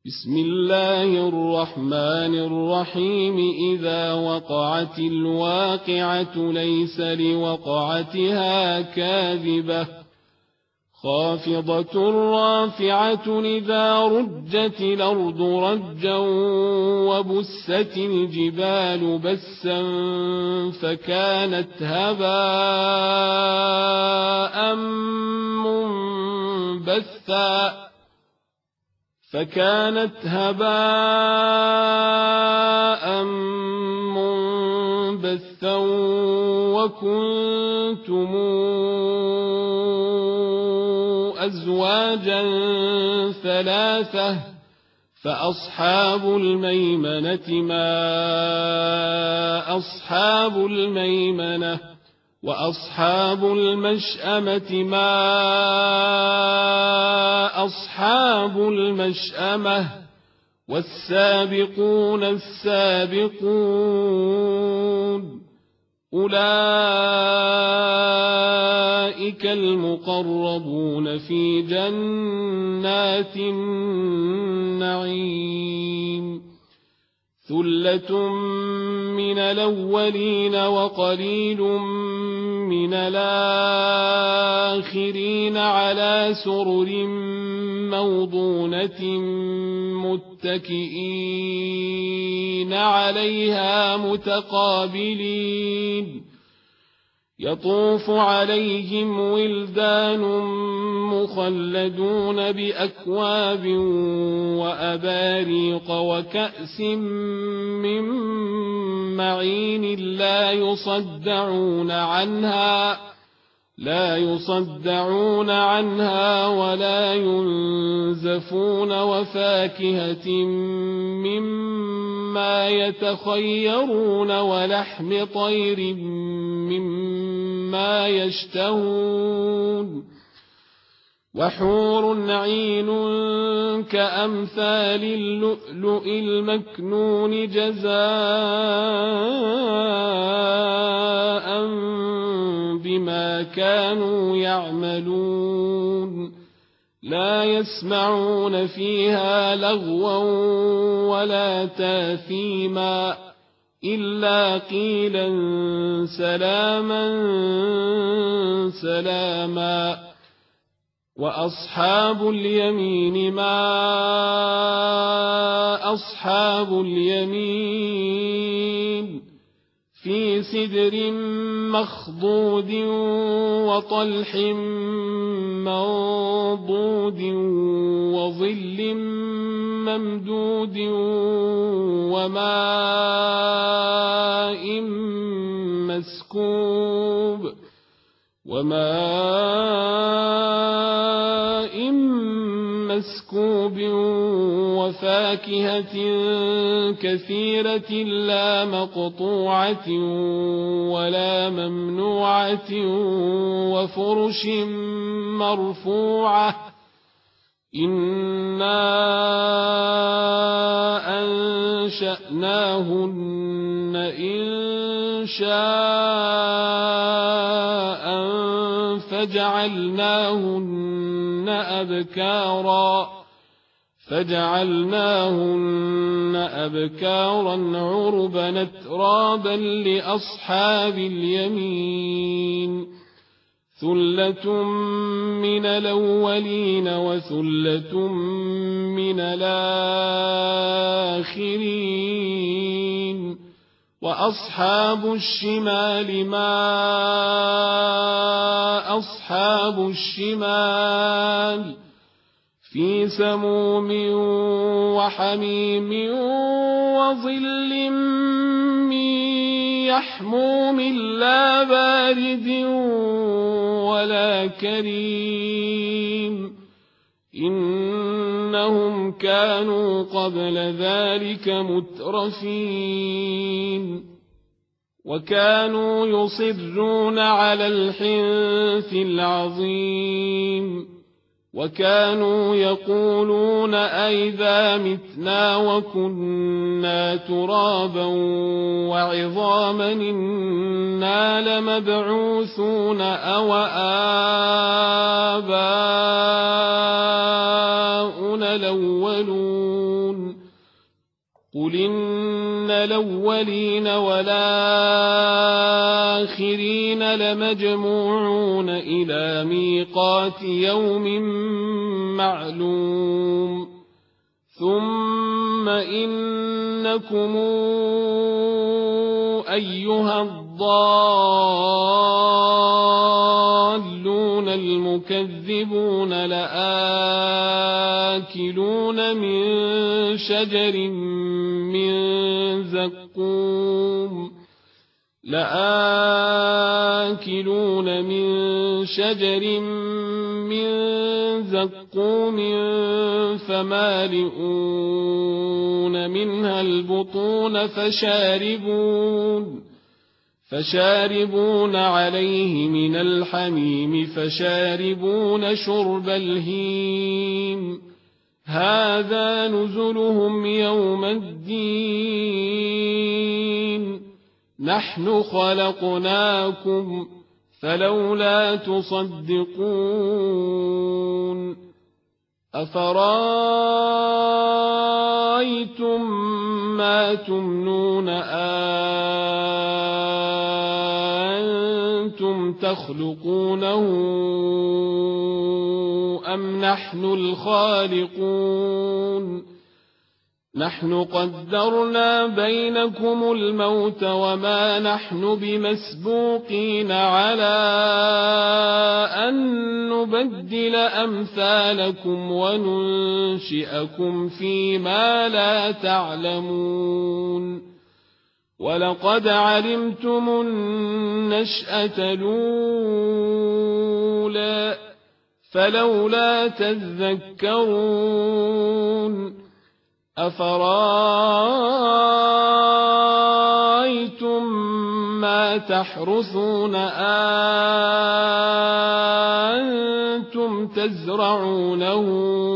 بسم الله الرحمن الرحيم. إذا وقعت الواقعة ليس لوقعتها كاذبة خافضة رافعة إذا رجت الأرض رجا وبست الجبال بسا فكانت هباء منبثا وكنتم أزواجا ثلاثة فأصحاب الميمنة ما أصحاب الميمنة وأصحاب المشأمة ما أصحاب المشأمة والسابقون السابقون أولئك المقربون في جنات النعيم ثلة من الأولين وقليل من الآخرين على سرر موضونة متكئين عليها متقابلين يطوف عليهم ولدان مخلدون بأكواب وأباريق وكأس من معين لا يصدعون عنها ولا ينزفون وفاكهة مما يتخيرون ولحم طير مما يشتهون وحور عين كأمثال اللؤلؤ المكنون جزاء بما كانوا يعملون لا يسمعون فيها لغوا ولا تاثيما إلا قيلا سلاما سلاما وأصحاب اليمين ما أصحاب اليمين في سدر مخضود وطلح منضود وظل ممدود وماء مسكوب وفاكهة كثيرة لا مقطوعة ولا ممنوعة وفرش مرفوعة إنا أنشأناهن إن شاء فجعلناهن أبكارا عربا أترابا لأصحاب اليمين ثلة من الأولين وثلة من الآخرين وأصحاب الشمال ما أصحاب الشمال في سموم وحميم وظل من يحموم لا بارد ولا كريم إنهم كانوا قبل ذلك مترفين وكانوا يصرون على الحنث العظيم وكانوا يقولون أئذا متنا وكنا ترابا وعظاما إنا لمبعوثون أو آباؤنا الأولون قل إن الأولين والآخرين لمجموعون إلى ميقات يوم معلوم ثم إنكم أيها الضالون المكذبون لآكلون من شجر من زقوم فمالئون منها البطون فشاربون عليه من الحميم فشاربون شرب الهيم هذا نزلهم يوم الدين نحن خلقناكم فلولا تصدقون أفرأيتم ما تمنون أنتم تخلقونه أم نحن الخالقون نحن قدرنا بينكم الموت وما نحن بمسبوقين على أن نبدل أمثالكم وننشئكم فيما لا تعلمون ولقد علمتم النشأة الأولى فلولا تذكرون أفرأيتم ما تحرثون أنتم تزرعونه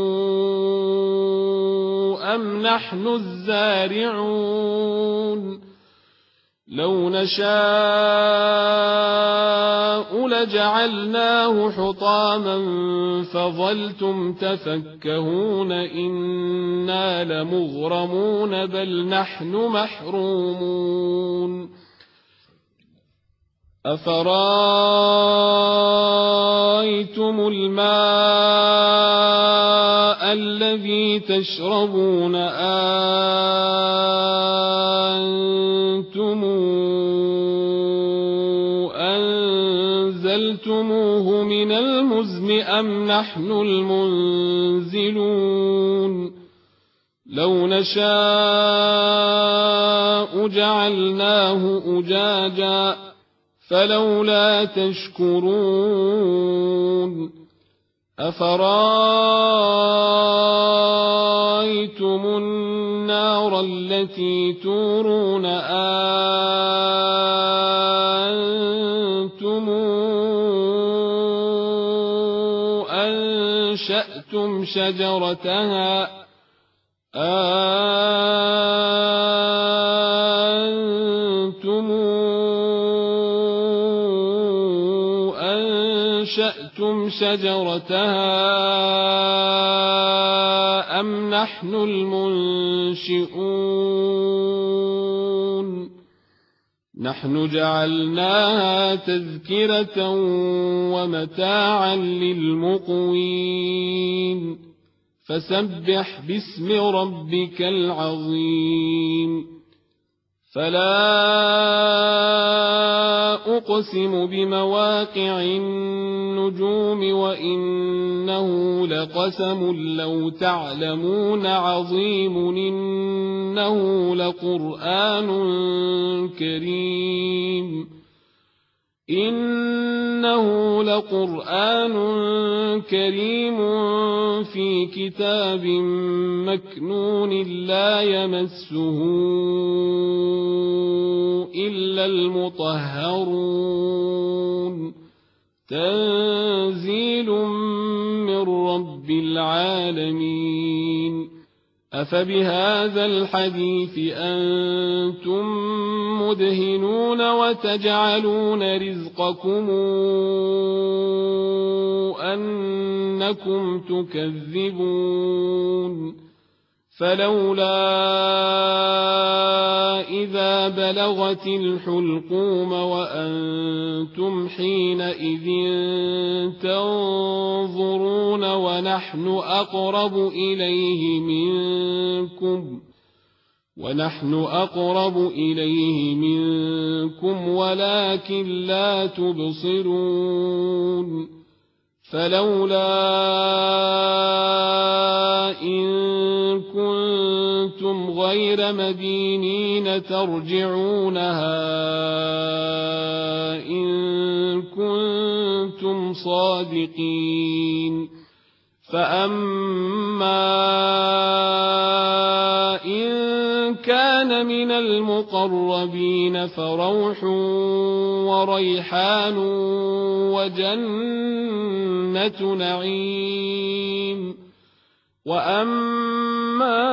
أم نحن الزارعون لو نشاء لجعلناه حطاما فظلتم تفكهون إنا لمغرمون بل نحن محرومون أفرأيتم الماء الذي تشربون أنتم أنزلتموه من المزن أم نحن المنزلون لو نشاء جعلناه أجاجا فلولا تشكرون أفرأيتم النار التي تورون أنتم أنشأتم شجرتها أم نحن المنشئون نحن جعلناها تذكرة ومتاعا للمقوين فسبح باسم ربك العظيم فلا أقسم بمواقع النجوم وإنه لقسم لو تعلمون عظيم إنه لقرآن كريم في كتاب مكنون لا يمسه إلا المطهرون تنزيل من رب العالمين أفبهذا الحديث أنتم مدهنون وتجعلون رزقكم أنكم تكذبون فلولا إذا بلغت الحلقوم وأنتم حينئذ تنظرون ونحن أقرب إليه منكم ولكن لا تبصرون فلولا إن كنتم غير مدينين ترجعونها إن كنتم صادقين فأما إن كان من المقربين فروح وريحان وجنة نعيم وأما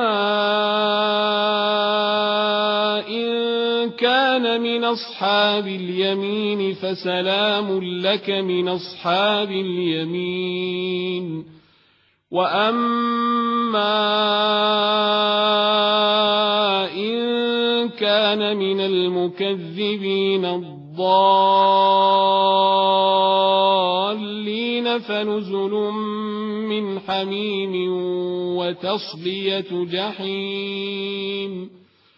إن كان من أصحاب اليمين فسلام لك من أصحاب اليمين وأما إن كان من المكذبين الضالين فنزل من حميم وتصلية جحيم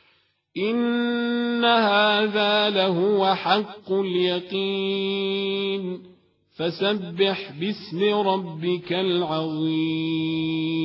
إن هذا لهو حق اليقين فسبح باسم ربك العظيم